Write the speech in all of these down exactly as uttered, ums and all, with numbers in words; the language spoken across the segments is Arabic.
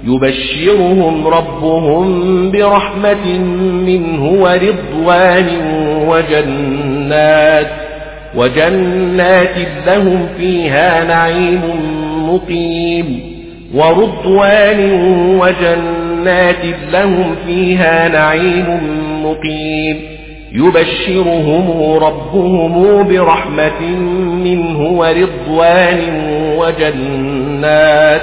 يبشرهم ربهم برحمة منه ورضوان وجنات وجنات لهم فيها نعيم مقيم ورضوان وجنات لهم فيها نعيم مقيم يبشرهم ربهم برحمة منه ورضوان وجنات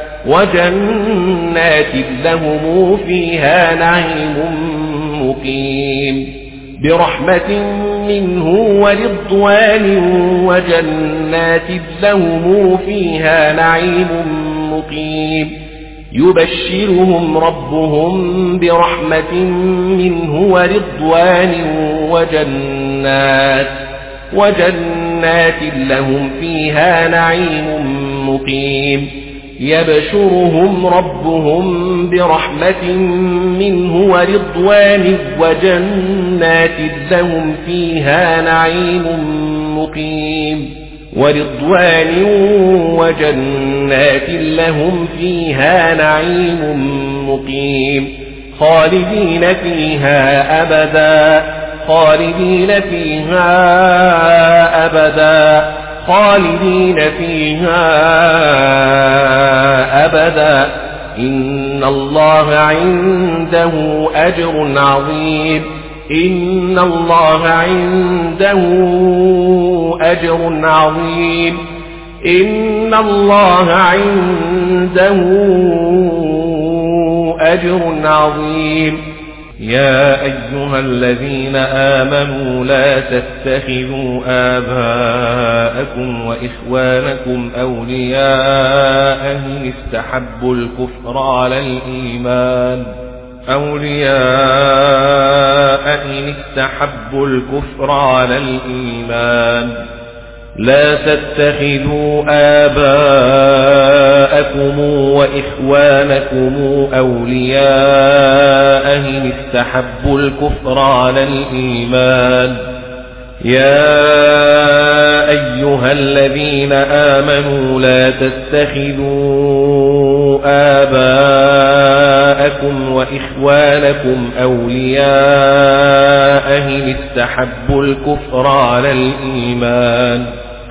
وجنات لهم فيها نعيم مقيم برحمة منه ورضوان وجنات لهم فيها نعيم مقيم يبشرهم ربهم برحمة منه ورضوان وجنات وجنات لهم فيها نعيم مقيم يبشرهم ربهم برحمة منه ورضوان وجنات لهم فيها نعيم مقيم ورضوان وجنات لهم فيها نعيم مقيم خالدين فيها أبدا خالدين فيها أبدا خالدين فيها أبدا إن الله عنده أجر عظيم إن الله عنده أجر عظيم إن الله عنده أجر عظيم يا أيها الذين آمنوا لا تتخذوا آباءكم وإخوانكم أولياء إن استحبوا الكفر على الإيمان أولياء إن استحبوا الكفر على الإيمان لا تتخذوا آباءكم وإخوانكم أولياء إن استحبوا الكفر على الإيمان يا أيها الذين آمنوا لا تتخذوا آباءكم وإخوانكم أولياء إن استحبوا الكفر على الإيمان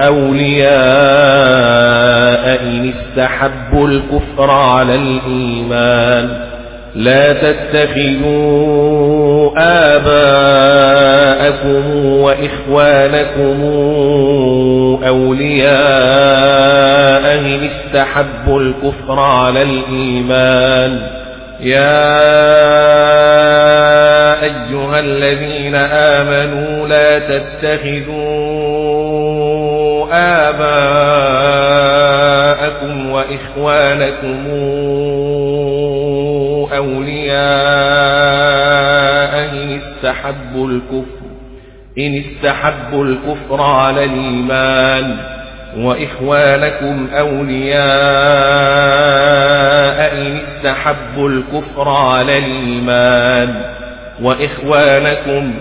أولياء إن استحبوا الكفر على الإيمان لا تتخذوا آباءكم وإخوانكم أولياء إن استحبوا الكفر على الإيمان يا أيها الذين آمنوا لا تتخذوا آباءكم وإخوانكم أولياء إن استحبوا الكفر إن استحبوا الكفر على الإيمان وإخوانكم أولياء إن استحبوا الكفر على الإيمان وإخوانكم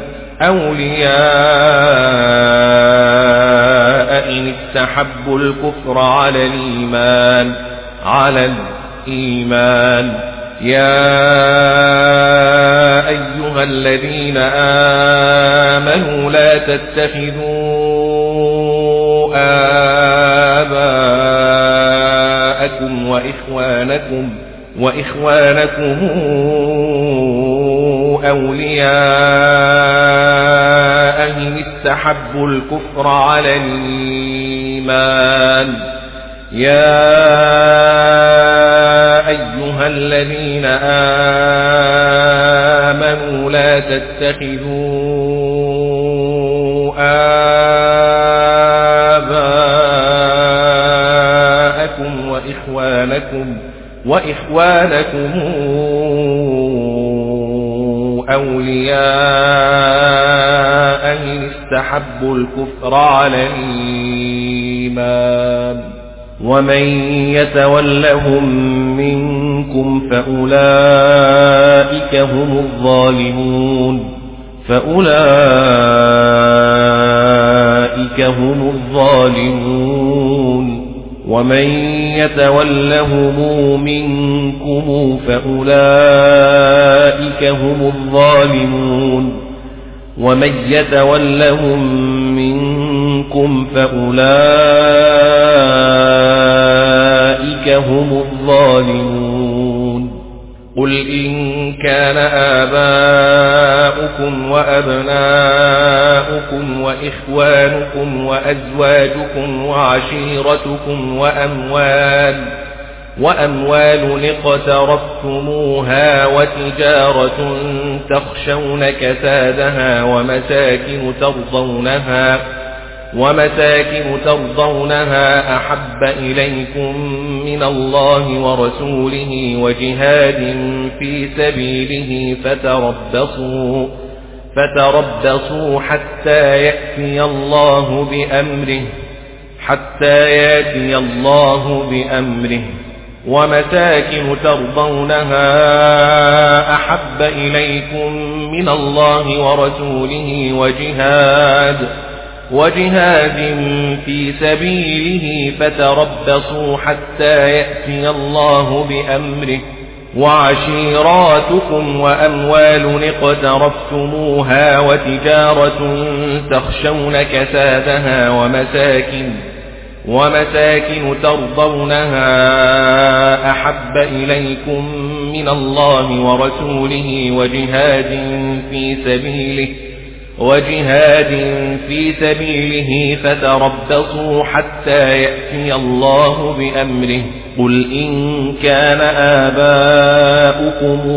أولياء إن استحبوا الكفر على الإيمان على الإيمان يا أيها الذين آمنوا لا تتخذوا آباءكم وإخوانكم وإخوانكم أولياء إن استحبوا الكفر على الإيمان يا أيها الذين آمنوا لا تتخذوا آباءكم وإخوانكم وإخوانكم أولياء إن استحبوا الكفر على الإيمان ومن يتولهم منكم فأولئك هم الظالمون فأولئك هم الظالمون ومن يتولهم منكم فأولئك هم الظالمون ومن يتولهم منكم فأولئك هم الظالمون قل إن كان آباؤكم وأبناؤكم وإخوانكم وأزواجكم وعشيرتكم وأموال وأموال اقترفتموها وتجارة تخشون كسادها ومساكن ترضونها ومساكن ترضونها أحب إليكم من الله ورسوله وجهاد في سبيله فتربصوا فتربصوا حتى يأتي الله بأمره حتى يأتي الله بأمره ومساكن ترضونها أحب إليكم من الله ورسوله وجهاد وجهاد في سبيله فتربصوا حتى يأتي الله بأمره وعشيراتكم وأموال اقترفتموها وتجارة تخشون كسادها ومساكن ومساكن ترضونها أحب إليكم من الله ورسوله وجهاد في سبيله وجهاد في سبيله فتربصوا حتى يأتي الله بأمره قل إن كان آباؤكم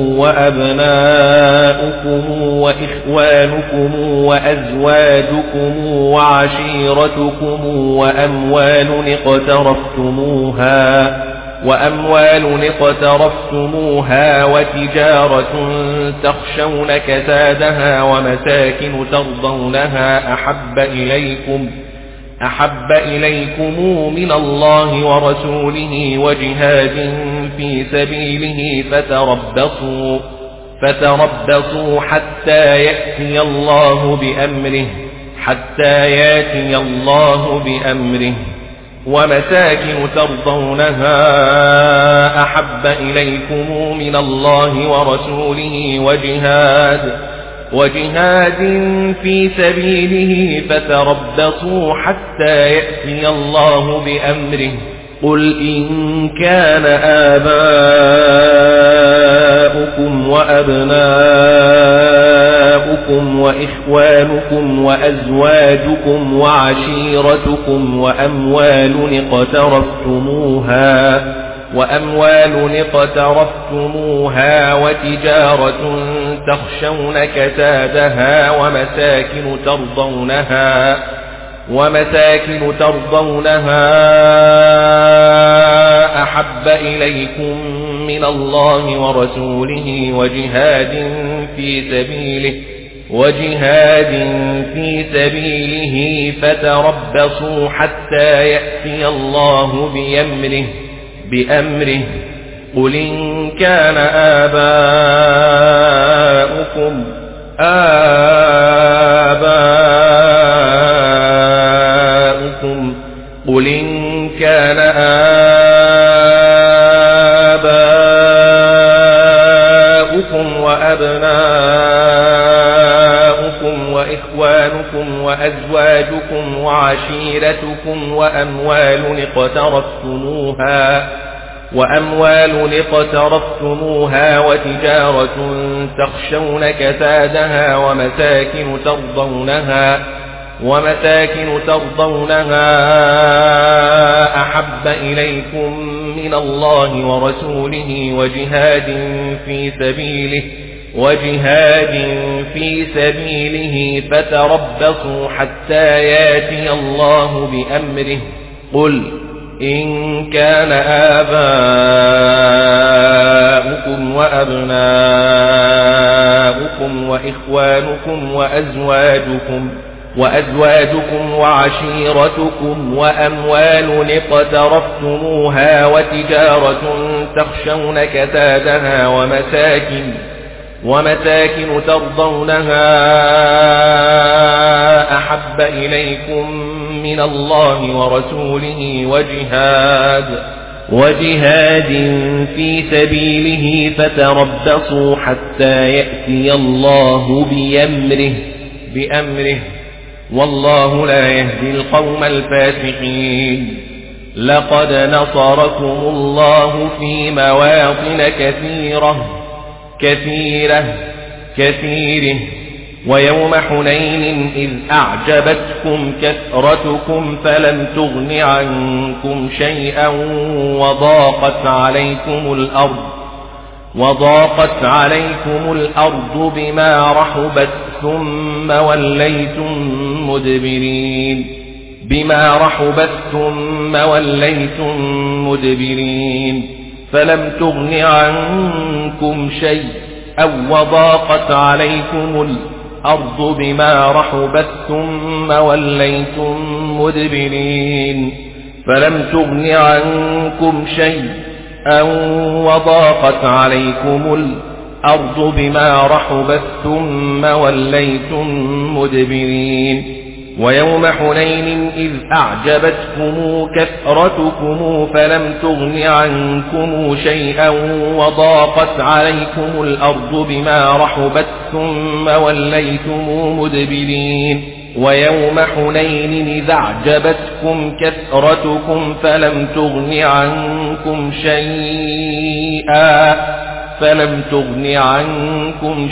وأبناؤكم وإخوانكم وأزواجكم وعشيرتكم وأموال اقترفتموها وأموال اقترفتموها وتجارة تخشون كسادها ومساكن ترضونها أحب إليكم أحب إليكم من الله ورسوله وجهاد في سبيله فتربصوا فتربصوا حتى يأتي الله بأمره حتى يأتي الله بأمره ومساكن ترضونها أحب إليكم من الله ورسوله وجهاد وجهاد في سبيله فتربصوا حتى يأتي الله بأمره قل إن كان آباؤكم وأبناؤكم وإخوانكم وأزواجكم وعشيرتكم وأموال اقترفتموها وأموال اقترفتموها وتجارة تخشون كسادها ومساكن ترضونها ومساكن ترضونها أحب إليكم من الله ورسوله وجهاد في سبيله وجهاد في سبيله فتربصوا حتى يأتي الله بأمره بأمره قل إن كان آباؤكم آباؤكم قل إن كان آباؤكم وأبناؤكم وإخوانكم وأزواجكم وعشيرتكم وأموال اقترفتموها وأموال اقترفتموها وتجارة تخشون كسادها ومساكن ترضونها ومساكن ترضونها أحب إليكم من الله ورسوله وجهاد في سبيله وجهاد في سبيله فتربصوا حتى يأتي الله بأمره قل إن كان آباؤكم وأبناؤكم وإخوانكم وأزواجكم وأزواجكم وعشيرتكم وأموال اقترفتموها وتجارة تخشون كسادها ومساكن ومساكن ترضونها أحب إليكم من الله ورسوله وجهاد وجهاد في سبيله فتربصوا حتى يأتي الله بأمره بأمره والله لا يهدي القوم الفاسقين. لقد نصركم الله في مواطن كثيرة كثيرة كثيرة ويوم حنين إذ أعجبتكم كثرتكم فلم تغن عنكم شيئا وضاقت عليكم الأرض وضاقت عليكم الأرض بما رحبت ثم وليتم مدبرين بما رحبت ثم وليتم مدبرين فلم تغن عنكم شيء أو وضاقت عليكم الأرض بما رحبت ثم وليتم مدبرين فلم تغن عنكم شيء أو وضاقت عليكم الأرض بما رحبت ثم وليتم مدبرين. ويوم حنين إذ أعجبتكم كثرتكم فلم تغن عنكم شيئا وضاقت عليكم الأرض بما رحبت ثم وليتم مدبرين. ويوم حنين إذ أعجبتكم كثرتكم فلم تغن عنكم شيئا فلم تغن عنكم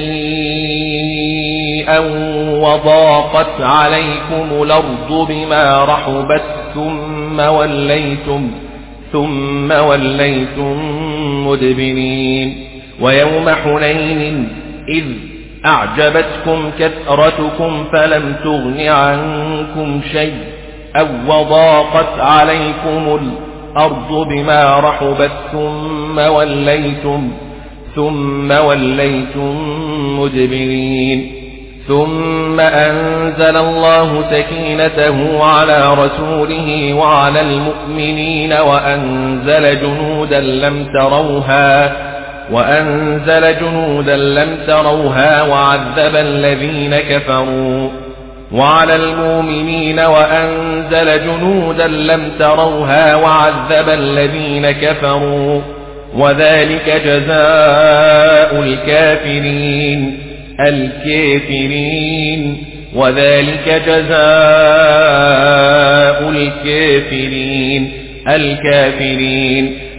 شيئا وضاقت عليكم الأرض بما رحبت ثم وليتم ثم وليتم مدبرين. ويوم حنين إذ أعجبتكم كثرتكم فلم تغن عنكم شيء أو وضاقت عليكم الأرض بما رحبت ثم وليتم ثم وليتم مدبرين. ثم أنزل الله سكينته على رسوله وعلى المؤمنين وأنزل جنودا لم تروها وأنزل جنودا لم تروها وعذب الذين كفروا وعلى المؤمنين وأنزل جنودا لم تروها وعذب الذين كفروا وذلك جزاء الكافرين الكافرين وذلك جزاء الكافرين الكافرين